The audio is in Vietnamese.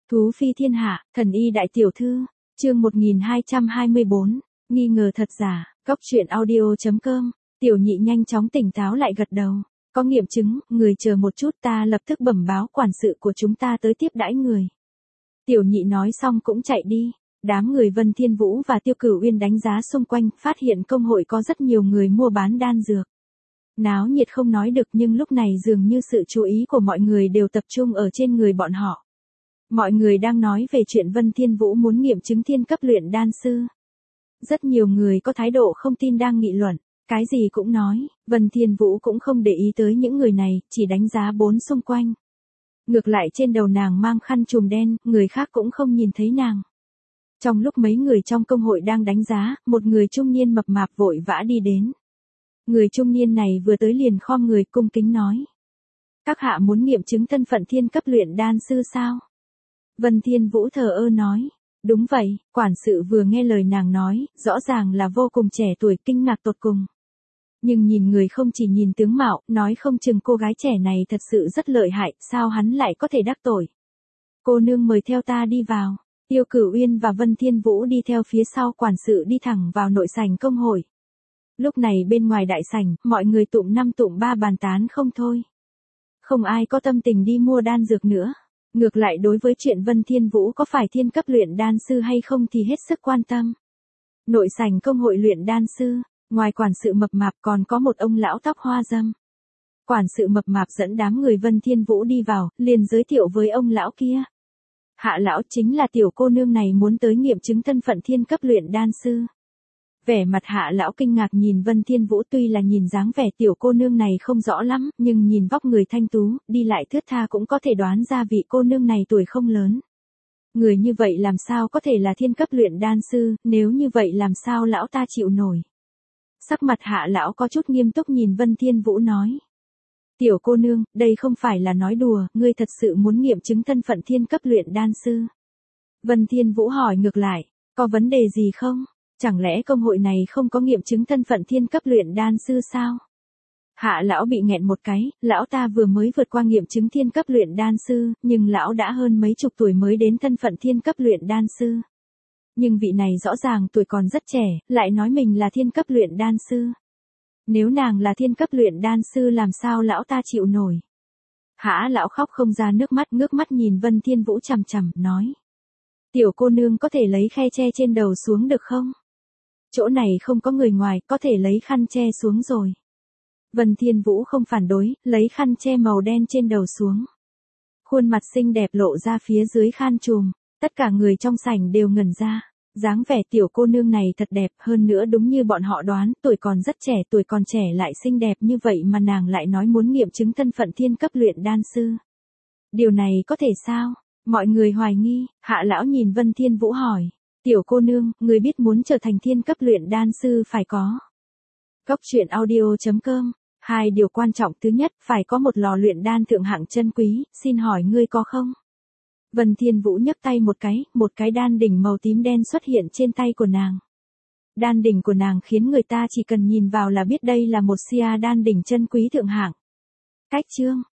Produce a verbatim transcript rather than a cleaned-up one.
Thú phi thiên hạ, thần y đại tiểu thư, chương một nghìn hai trăm hai mươi bốn, nghi ngờ thật giả, cóc truyện audio.com, tiểu nhị nhanh chóng tỉnh táo lại gật đầu, có nghiệm chứng, người chờ một chút ta lập tức bẩm báo quản sự của chúng ta tới tiếp đãi người. Tiểu nhị nói xong cũng chạy đi, đám người Vân Thiên Vũ và Tiêu Cửu Uyên đánh giá xung quanh, phát hiện công hội có rất nhiều người mua bán đan dược. Náo nhiệt không nói được nhưng lúc này dường như sự chú ý của mọi người đều tập trung ở trên người bọn họ. Mọi người đang nói về chuyện Vân Thiên Vũ muốn nghiệm chứng thiên cấp luyện đan sư. Rất nhiều người có thái độ không tin đang nghị luận, cái gì cũng nói, Vân Thiên Vũ cũng không để ý tới những người này, chỉ đánh giá bốn xung quanh. Ngược lại trên đầu nàng mang khăn trùm đen, người khác cũng không nhìn thấy nàng. Trong lúc mấy người trong công hội đang đánh giá, một người trung niên mập mạp vội vã đi đến. Người trung niên này vừa tới liền khom người cung kính nói. Các hạ muốn nghiệm chứng thân phận thiên cấp luyện đan sư sao? Vân Thiên Vũ thờ ơ nói. Đúng vậy, quản sự vừa nghe lời nàng nói, rõ ràng là vô cùng trẻ tuổi, kinh ngạc tột cùng. Nhưng nhìn người không chỉ nhìn tướng mạo, nói không chừng cô gái trẻ này thật sự rất lợi hại, sao hắn lại có thể đắc tội. Cô nương mời theo ta đi vào. Tiêu Cửu Uyên và Vân Thiên Vũ đi theo phía sau quản sự đi thẳng vào nội sảnh công hội. Lúc này bên ngoài đại sảnh, mọi người tụm năm tụm ba bàn tán không thôi. Không ai có tâm tình đi mua đan dược nữa. Ngược lại đối với chuyện Vân Thiên Vũ có phải thiên cấp luyện đan sư hay không thì hết sức quan tâm. Nội sảnh công hội luyện đan sư, ngoài quản sự mập mạp còn có một ông lão tóc hoa râm. Quản sự mập mạp dẫn đám người Vân Thiên Vũ đi vào, liền giới thiệu với ông lão kia. Hạ lão chính là tiểu cô nương này muốn tới nghiệm chứng thân phận thiên cấp luyện đan sư. Vẻ mặt hạ lão kinh ngạc nhìn Vân Thiên Vũ, tuy là nhìn dáng vẻ tiểu cô nương này không rõ lắm, nhưng nhìn vóc người thanh tú, đi lại thướt tha cũng có thể đoán ra vị cô nương này tuổi không lớn. Người như vậy làm sao có thể là thiên cấp luyện đan sư, nếu như vậy làm sao lão ta chịu nổi. Sắc mặt hạ lão có chút nghiêm túc nhìn Vân Thiên Vũ nói. Tiểu cô nương, đây không phải là nói đùa, ngươi thật sự muốn nghiệm chứng thân phận thiên cấp luyện đan sư. Vân Thiên Vũ hỏi ngược lại, có vấn đề gì không? Chẳng lẽ công hội này không có nghiệm chứng thân phận thiên cấp luyện đan sư sao? Hạ lão bị nghẹn một cái, lão ta vừa mới vượt qua nghiệm chứng thiên cấp luyện đan sư, nhưng lão đã hơn mấy chục tuổi mới đến thân phận thiên cấp luyện đan sư. Nhưng vị này rõ ràng tuổi còn rất trẻ, lại nói mình là thiên cấp luyện đan sư. Nếu nàng là thiên cấp luyện đan sư làm sao lão ta chịu nổi? Hạ lão khóc không ra nước mắt, ngước mắt nhìn Vân Thiên Vũ chằm chằm, nói. Tiểu cô nương có thể lấy khe che trên đầu xuống được không? Chỗ này không có người ngoài, có thể lấy khăn che xuống rồi. Vân Thiên Vũ không phản đối, lấy khăn che màu đen trên đầu xuống. Khuôn mặt xinh đẹp lộ ra phía dưới khăn trùm, tất cả người trong sảnh đều ngẩn ra. Dáng vẻ tiểu cô nương này thật đẹp, hơn nữa đúng như bọn họ đoán, tuổi còn rất trẻ, tuổi còn trẻ lại xinh đẹp như vậy mà nàng lại nói muốn nghiệm chứng thân phận thiên cấp luyện đan sư. Điều này có thể sao? Mọi người hoài nghi, hạ lão nhìn Vân Thiên Vũ hỏi. Tiểu cô nương, người biết muốn trở thành thiên cấp luyện đan sư phải có. Cóc truyện audio.com, hai điều quan trọng, thứ nhất, phải có một lò luyện đan thượng hạng chân quý, xin hỏi ngươi có không? Vân Thiên Vũ nhấc tay một cái, một cái đan đỉnh màu tím đen xuất hiện trên tay của nàng. Đan đỉnh của nàng khiến người ta chỉ cần nhìn vào là biết đây là một sia đan đỉnh chân quý thượng hạng. Cách chương,